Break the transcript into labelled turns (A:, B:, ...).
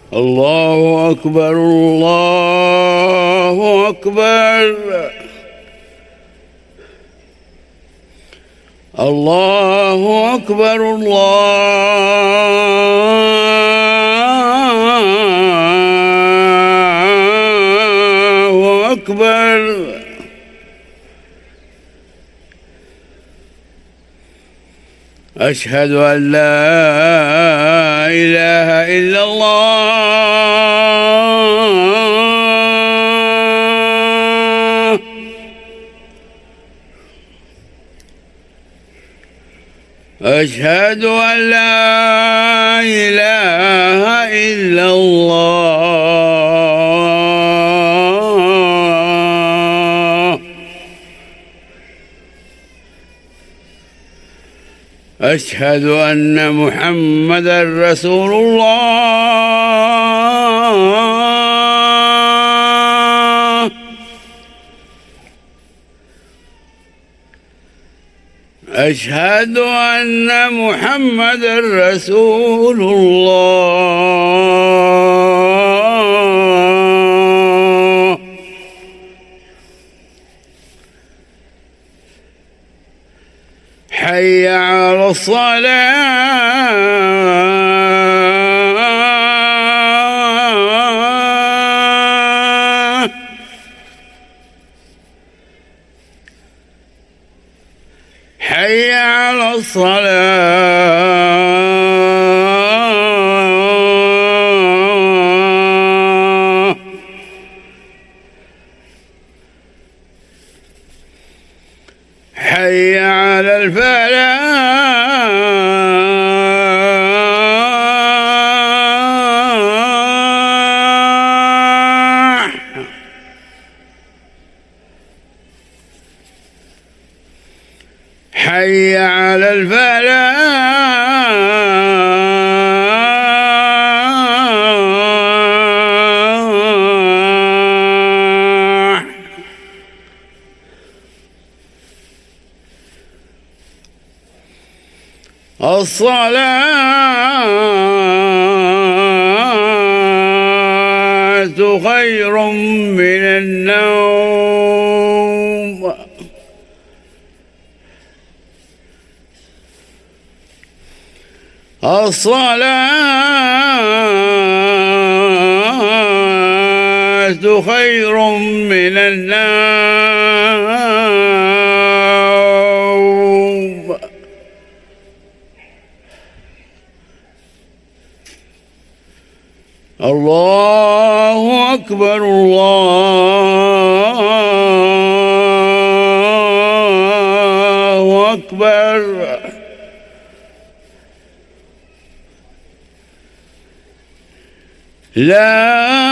A: الله أكبر الله أكبر الله أكبر الله أكبر. أشهد أن لا إله إلا الله. أشهد أن لا إله إلا الله. أشهد أن محمدًا رسول الله. أشهد أن محمدًا رسول الله. حي على الصلاة. حي على الصلاة. حي على الفلاح. حي على الفلاح. الصلاة خير من النوم. الصلاة خير من النوم. الله أكبر الله أكبر. لا